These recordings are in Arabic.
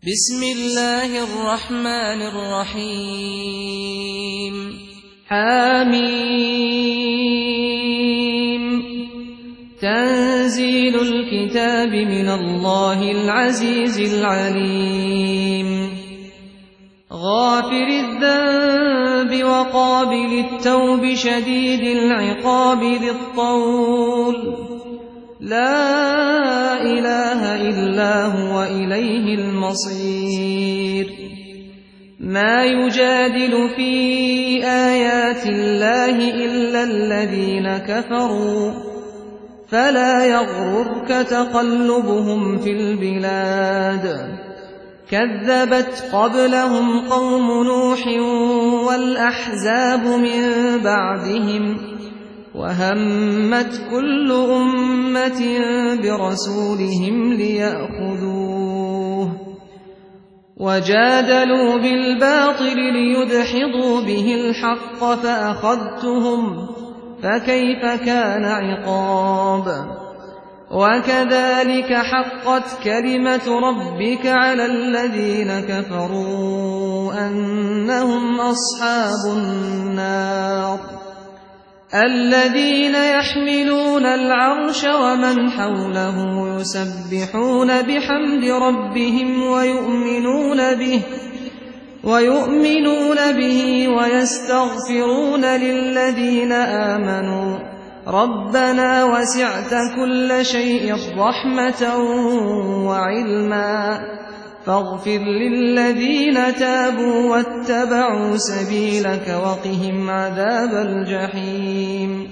بسم الله الرحمن الرحيم حميم تنزيل الكتاب من الله العزيز العليم غافر الذنب وقابل التوب شديد العقاب ذي الطول لا إله إلا هو إليه المصير ما يجادل في آيات الله إلا الذين كفروا فلا يغررك تقلبهم في البلاد كذبت قبلهم قوم نوح والأحزاب من بعدهم وهمت كل أمة برسولهم ليأخذوه وجادلوا بالباطل ليدحضوا به الحق فأخذتهم فكيف كان عقاب وكذلك حقت كلمة ربك على الذين كفروا أنهم أصحاب النار الذين يحملون العرش ومن حوله يسبحون بحمد ربهم ويؤمنون به ويستغفرون للذين آمنوا ربنا وسعت كل شيء رحمة وعلما فاغفر للذين تابوا واتبعوا سبيلك وقهم عذاب الجحيم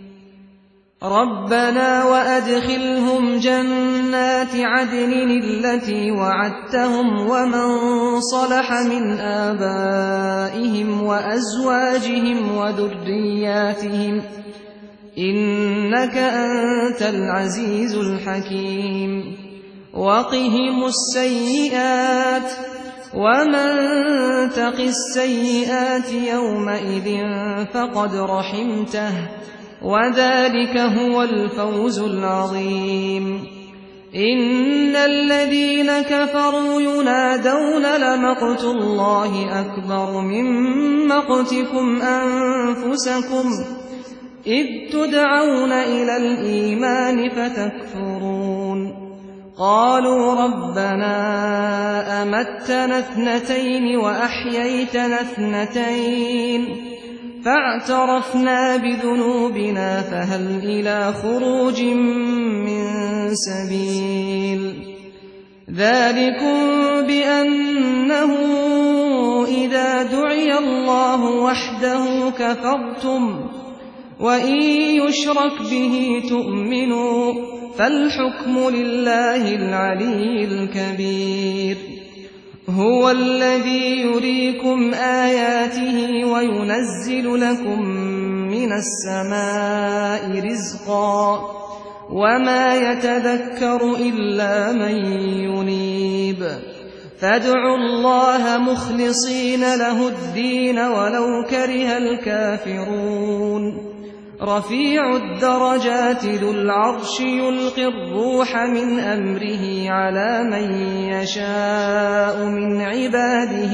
ربنا وأدخلهم جنات عدن التي وعدتهم ومن صلح من آبائهم وأزواجهم وذرياتهم إنك أنت العزيز الحكيم وقهم السيئات ومن تق السيئات يومئذ فقد رحمته وذلك هو الفوز العظيم إن الذين كفروا ينادون لمقت الله أكبر من مقتكم أنفسكم إذ تدعون إلى الإيمان فتكفرون قالوا ربنا أمتنا اثنتين وأحييتنا اثنتين فاعترفنا بذنوبنا فهل إلى خروج من سبيل ذلكم بأنه إذا دعي الله وحده كفرتم وإن يشرك به تؤمنوا فالحكم لله العلي الكبير هو الذي يريكم آياته وينزل لكم من السماء رزقا وما يتذكر إلا من ينيب فادعوا الله مخلصين له الدين ولو كره الكافرون رفيع الدرجات ذو العرش يلقي الروح من أمره على من يشاء من عباده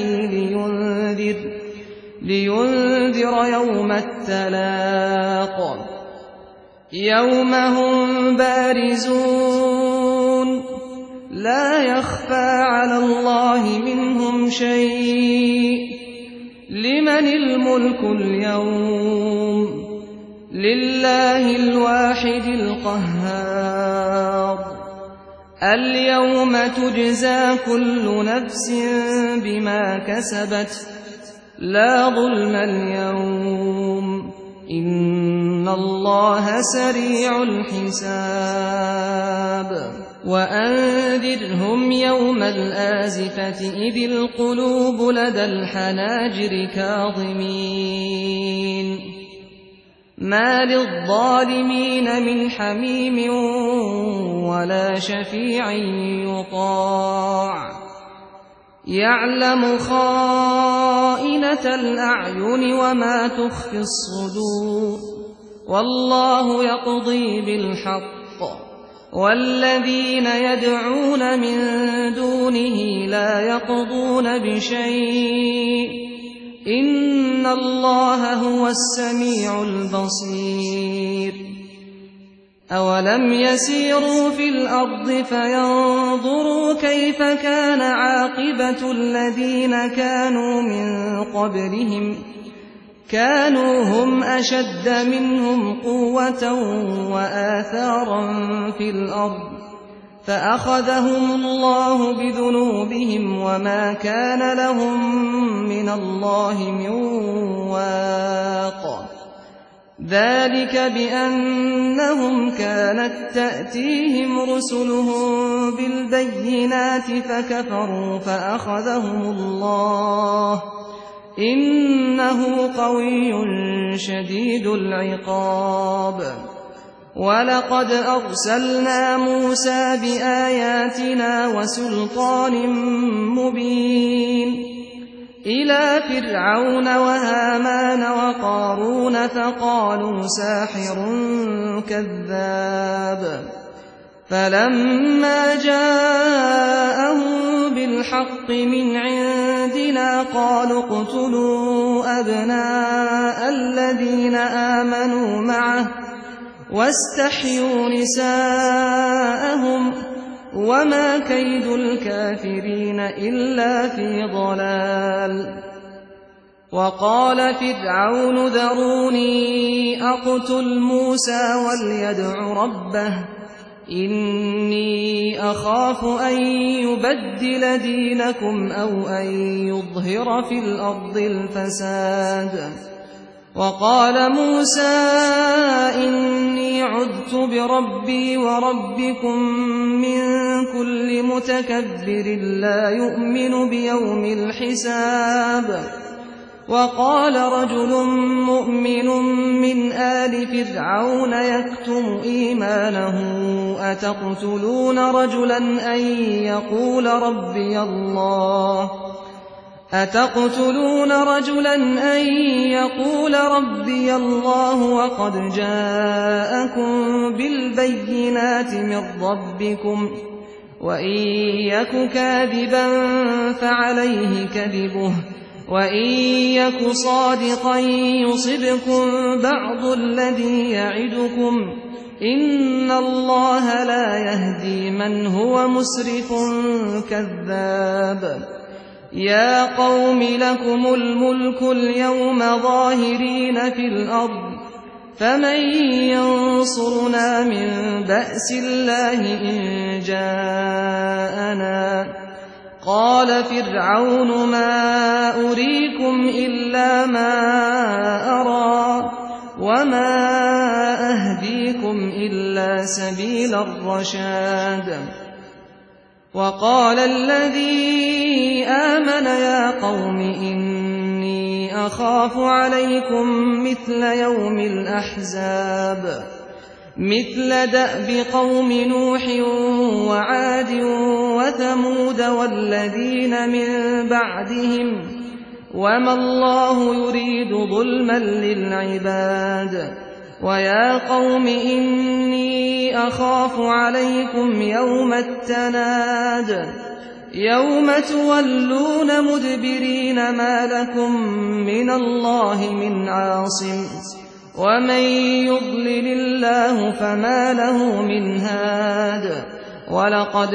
لينذر يوم التلاق يوم هم بارزون لا يخفى على الله منهم شيء لمن الملك اليوم لله الواحد القهار اليوم تجزى كل نفس بما كسبت لا ظلم اليوم إن الله سريع الحساب وأنذرهم يوم الآزفة إذ القلوب لدى الحناجر كاظمين ما للظالمين من حميم ولا شفيع يطاع يعلم خائنة الأعين وما تخفي الصدور والله يقضي بالحق والذين يدعون من دونه لا يقضون بشيء إن الله هو السميع البصير أولم يسيروا في الأرض فينظروا كيف كان عاقبة الذين كانوا من قبلهم كانوا هم أشد منهم قوة وآثارا في الأرض فأخذهم الله بذنوبهم وما كان لهم من الله من واق ذلك بأنهم كانت تأتيهم رسلهم بالبينات فكفروا فأخذهم الله إنه قوي شديد العقاب ولقد أرسلنا موسى بآياتنا وسلطان مبين إلى فرعون وهامان وقارون فقالوا ساحر كذاب فلما جاءهم بالحق من عندنا قالوا اقتلوا أبناء الذين آمنوا معه واستحيوا نساءهم وما كيد الكافرين إلا في ضلال وقال فرعون ذروني أقتل موسى وليدع ربه إني أخاف أن يبدل دينكم أو أن يظهر في الأرض الفساد وقال موسى إني عذت بربي وربكم من كل متكبر لا يؤمن بيوم الحساب وقال رجل مؤمن من آل فرعون يكتم إيمانه أتقتلون رجلا أن يقول ربي الله وقد جاءكم بالبينات من ربكم وإن يك كاذبا فعليه كذبه وإن يك صادقا يصبكم بعض الذي يعدكم إن الله لا يهدي من هو مسرف كذاب يا قوم لكم الملك اليوم ظاهرين في الأرض فمن ينصرنا من بأس الله إن جاءنا قال فرعون ما أريكم إلا ما أرى وما أهديكم إلا سبيل الرشاد وقال الذي آمن يا قوم إني أخاف عليكم مثل يوم الأحزاب مثل دأب قوم نوح وعاد وثمود والذين من بعدهم وما الله يريد ظلما للعباد ويا قوم إني أخاف عليكم يوم التناد يوم تولون مدبرين ما لكم من الله من عاصم ومن يضلل الله فما له من هاد ولقد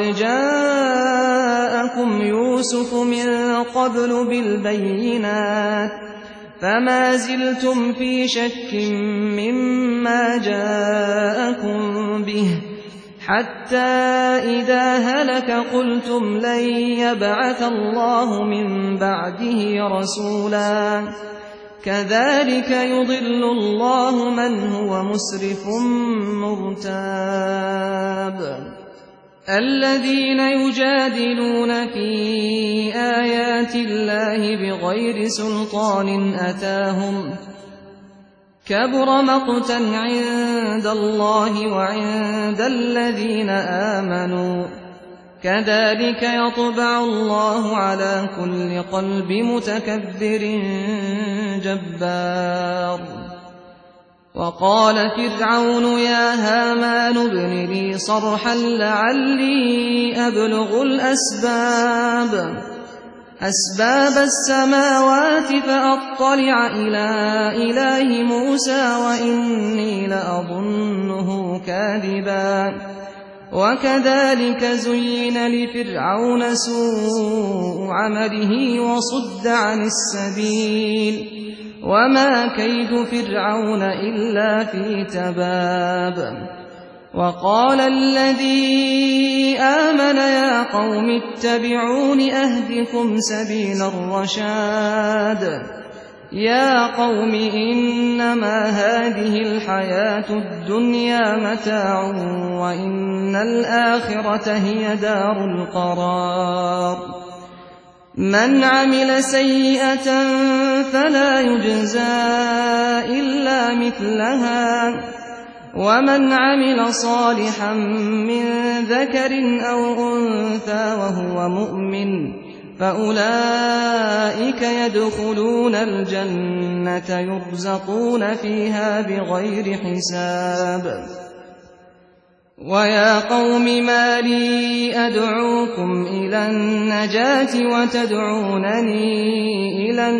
جاءكم يوسف من قبل بالبينات فما زلتم في شك مما جاءكم به حتى إذا هلك قلتم لن يبعث الله من بعده رسولا كذلك يضل الله من هو مسرف مرتاب الذين يجادلون في آيات الله بغير سلطان أتاهم كبر مقتا عند الله وعند الذين آمنوا كذلك يطبع الله على كل قلب متكبر جبار وقال فرعون يا هامان ابن لي صرحا لعلي أبلغ أسباب السماوات فأطلع إلى إله موسى وإني لأظنه كاذبا وكذلك زين لفرعون سوء عمله وصد عن السبيل وما كيد فرعون إلا في تباب وقال الذي آمن يا قوم اتبعون أهدكم سبيل الرشاد يا قوم إنما هذه الحياة الدنيا متاع وإن الآخرة هي دار القرار من عمل سيئة فلا يجزى إلا مثلها ومن عمل صالحا من ذكر أو أنثى وهو مؤمن فأولئك يدخلون الجنة يرزقون فيها بغير حساب ويا قوم ما لي أدعوكم إلى النجاة وتدعونني إلى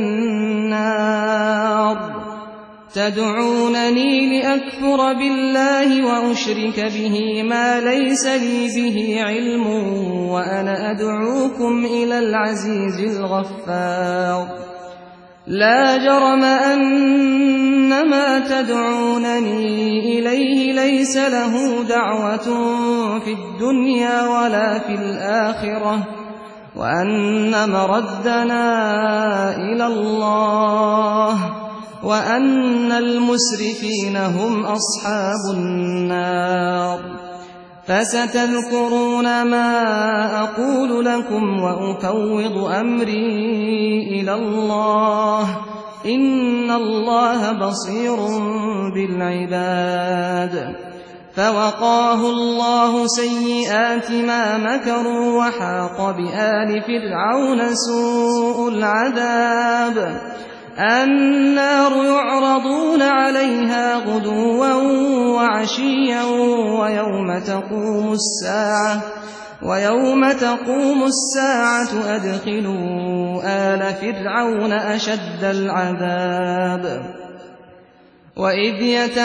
النار تدعونني لأكفر بالله وأشرك به ما ليس لي به علم وأنا أدعوكم إلى العزيز الغفار لا جرم أن ما تدعونني إليه ليس له دعوة في الدنيا ولا في الآخرة وأن مردنا إلى الله وأن المسرفين هم أصحاب النار فستذكرون ما أقول لكم وأفوض أمري إلى الله إن الله بصير بالعباد فوقاه الله سيئات ما مكروا وحاق بآل فرعون سوء العذاب النار يعرضون عليها غدوا وعشيا ويوم تقوم الساعة أدخلوا آل فرعون أشد العذاب وإذ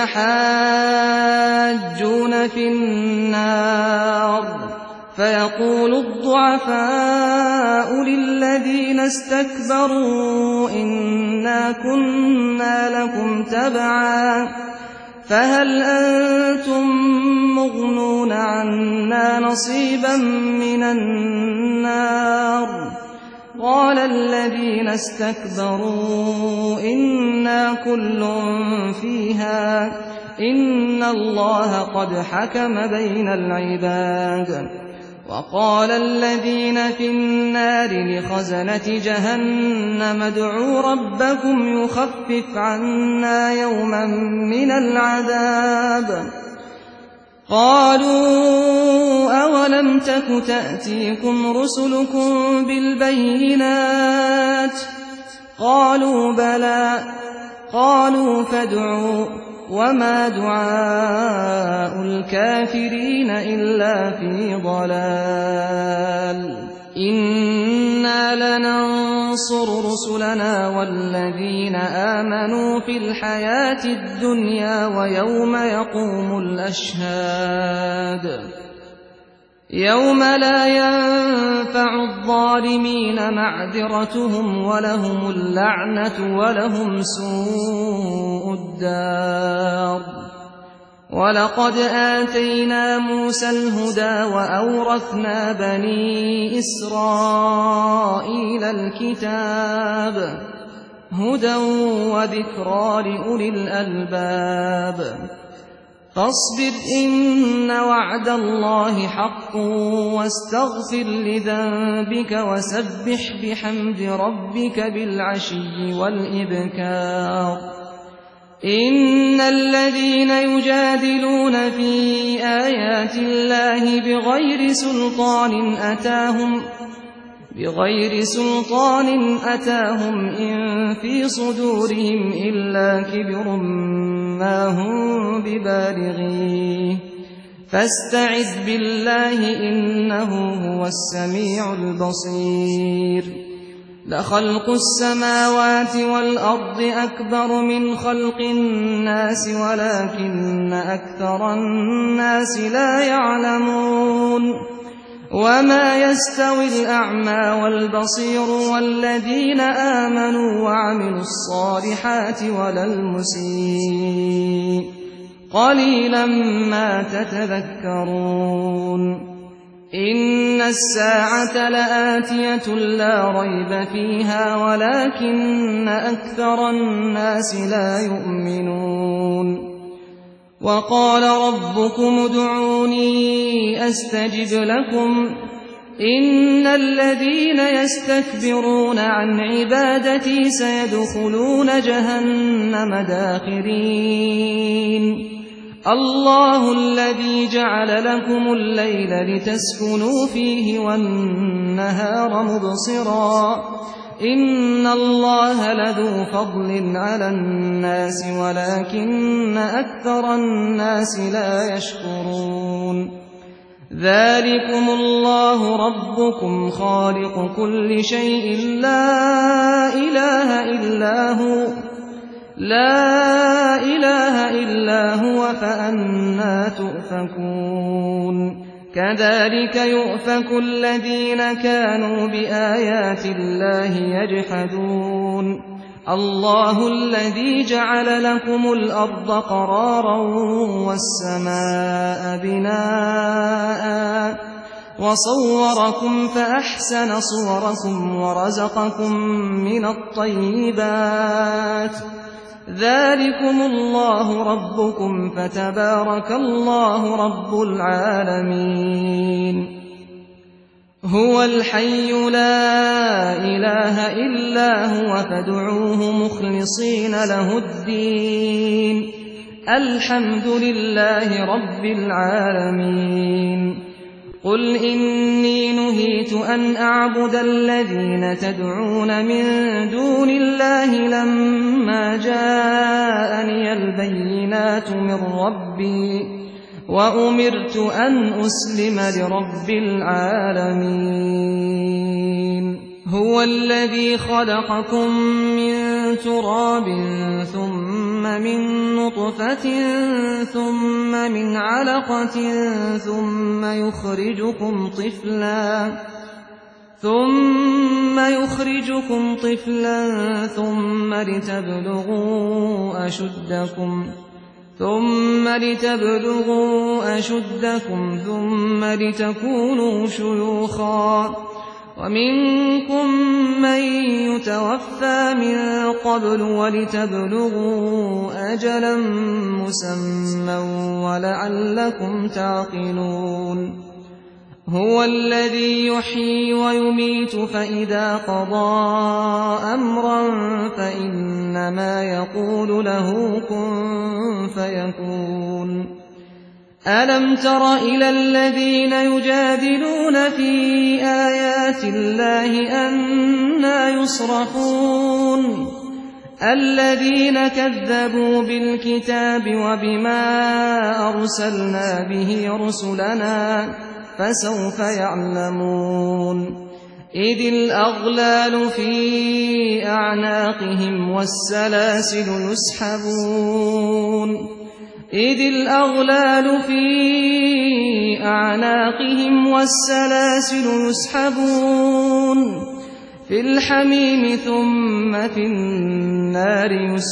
يتحاجون في النار فيقول الضعفاء للذين استكبروا إنا كنا لكم تبعا فهل أنتم مغنون عنا نصيبا من النار قال الذين استكبروا إنا كل فيها إن الله قد حكم بين العباد وقال الذين في النار لخزنة جهنم ادعوا ربكم يخفف عنا يوما من العذاب قالوا أولم تك تأتيكم رسلكم بالبينات قالوا بلى قالوا فادعوا وما دعاء الكافرين إلا في ضلال إنا لننصر رسلنا والذين آمنوا في الحياة الدنيا ويوم يقوم الأشهاد يوم لا ينفع الظالمين معذرتهم ولهم اللعنة ولهم سوء الدار ولقد آتينا موسى الهدى وأورثنا بني إسرائيل الكتاب هدى وذكرى لأولي الألباب فاصبر إن وعد الله حق واستغفر لذنبك وسبح بحمد ربك بالعشي والإبكار إن الذين يجادلون في آيات الله بغير سلطان أتاهم إن في صدورهم إلا كبر ما هم ببالغيه فاستعذ بالله إنه هو السميع البصير لخلق السماوات والأرض أكبر من خلق الناس ولكن أكثر الناس لا يعلمون وما يستوي الأعمى والبصير والذين آمنوا وعملوا الصالحات ولا المسيء قليلا ما تتذكرون إن الساعة لآتية لا ريب فيها ولكن أكثر الناس لا يؤمنون وقال ربكم ادعوني أستجب لكم إن الذين يستكبرون عن عبادتي سيدخلون جهنم داخرين الله الذي جعل لكم الليل لتسكنوا فيه والنهار مبصرا إن الله لذو فضل على الناس ولكن أكثر الناس لا يشكرون ذلكم الله ربكم خالق كل شيء لا إله إلا هو فأنى تؤفكون كذلك يؤفك الذين كانوا بآيات الله يجحدون الله الذي جعل لكم الأرض قرارا والسماء بناء وصوركم فأحسن صوركم ورزقكم من الطيبات ذلكم الله ربكم فتبارك الله رب العالمين هو الحي لا إله إلا هو فادعوه مخلصين له الدين الحمد لله رب العالمين قل إني نهيت أن أعبد الذين تدعون من دون الله لما جاءني البينات من ربي وأمرت أن أسلم لرب العالمين هو الذي خلقكم من تراب ثم من نطفة ثم من علقة ثم يخرجكم طفلا ثم لتبلغوا أشدكم ثم لتكونوا شيوخا ومنكم من يتوفى من قبل ولتبلغوا أجلا مسمى ولعلكم تعقلون هو الذي يحيي ويميت فإذا قضى أمرا فإنما يقول له كن فيكون ألم تر إلى الذين يجادلون في آيات الله أنى يصرفون الذين كذبوا بالكتاب وبما أرسلنا به رسلنا فسوف يعلمون إذ الأغلال في أعناقهم والسلاسل يسحبون في الحميم ثم في النار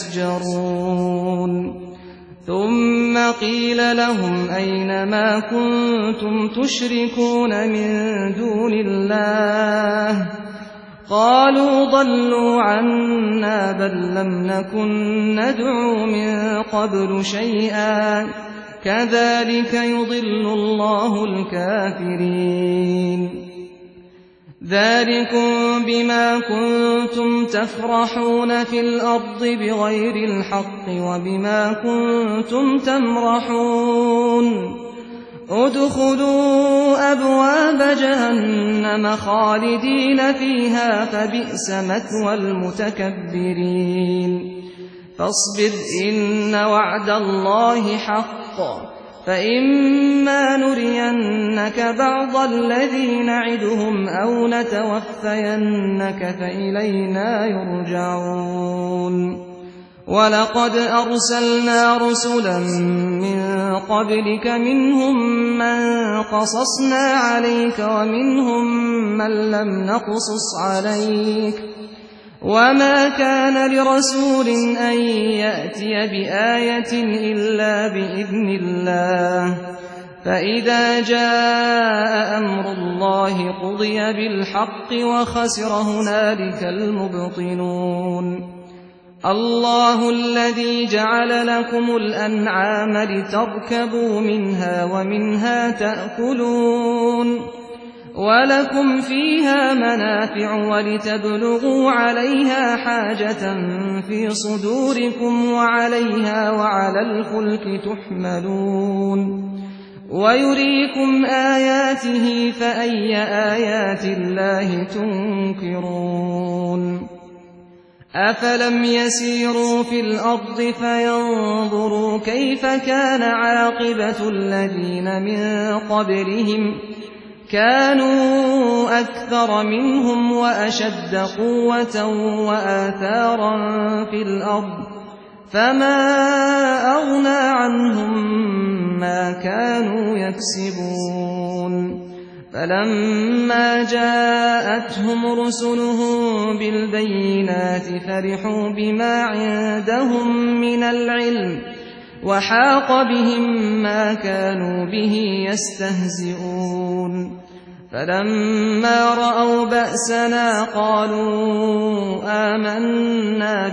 يسجرون ثم قيل لهم أين ما كنتم تشركون من دون الله قالوا ضلوا عنا بل لم نكن ندعو من قبل شيئا كذلك يضل الله الكافرين ذلكم بما كنتم تفرحون في الأرض بغير الحق وبما كنتم تمرحون ادخلوا أبواب جهنم خالدين فيها فبئس مثوى المتكبرين فاصبر إن وعد الله حق فإما نرينك بعض الذي نعدهم أو نتوفينك فإلينا يرجعون ولقد أرسلنا رسلا من قبلك منهم من قصصنا عليك ومنهم من لم نقصص عليك وما كان لرسول أن يأتي بآية إلا بإذن الله فإذا جاء أمر الله قضي بالحق وخسر هنالك المبطلون الله الذي جعل لكم الأنعام لتركبوا منها ومنها تأكلون ولكم فيها منافع ولتبلغوا عليها حاجة في صدوركم وعليها وعلى الفلك تحملون ويريكم آياته فأي آيات الله تنكرون أفلم يسيروا في الأرض فينظروا كيف كان عاقبة الذين من قبلهم كانوا أكثر منهم وأشد قوة وآثارا في الأرض فما أغنى عنهم ما كانوا يكسبون فلما جاءتهم رسلهم بالبينات فرحوا بما عندهم من العلم وحاق بهم ما كانوا به يستهزئون فلما رأوا بأسنا قالوا آمنا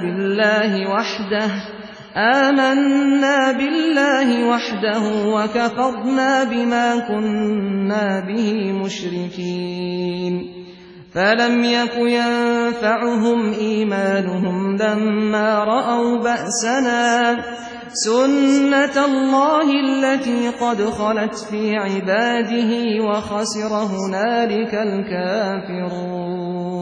بالله وحده وكفرنا بما كنا به مشركين فلم يك ينفعهم إيمانهم لما رأوا بأسنا سنة الله التي قد خلت في عباده وخسر هنالك الكافرون